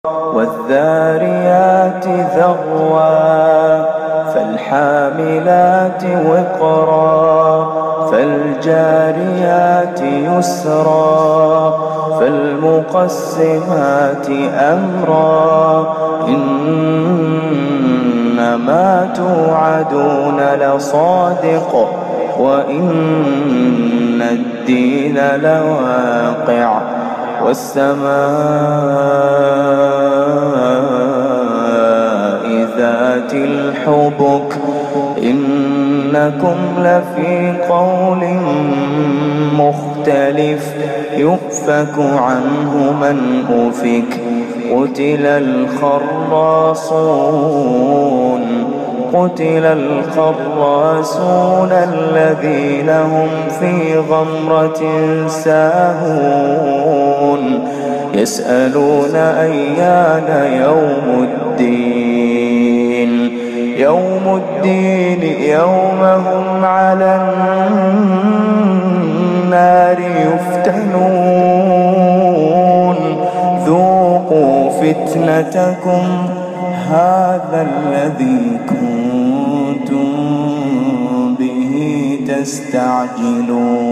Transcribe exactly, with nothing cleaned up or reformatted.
والذاريات ذروا فالحاملات وقرا فالجاريات يسرا فالمقسمات أمرا إنما توعدون لصادق وإن الدين لواقع والسماء ذات الحبك إنكم لفي قول مختلف يؤفك عنه من أفك قتل الخراصون قتل الخراصون الذين هم في غمرة ساهون يسألون أيان يوم الدين يوم الدين يوم هم على النار يفتنون ذوقوا فتنتكم هذا الذي كنتم به تستعجلون.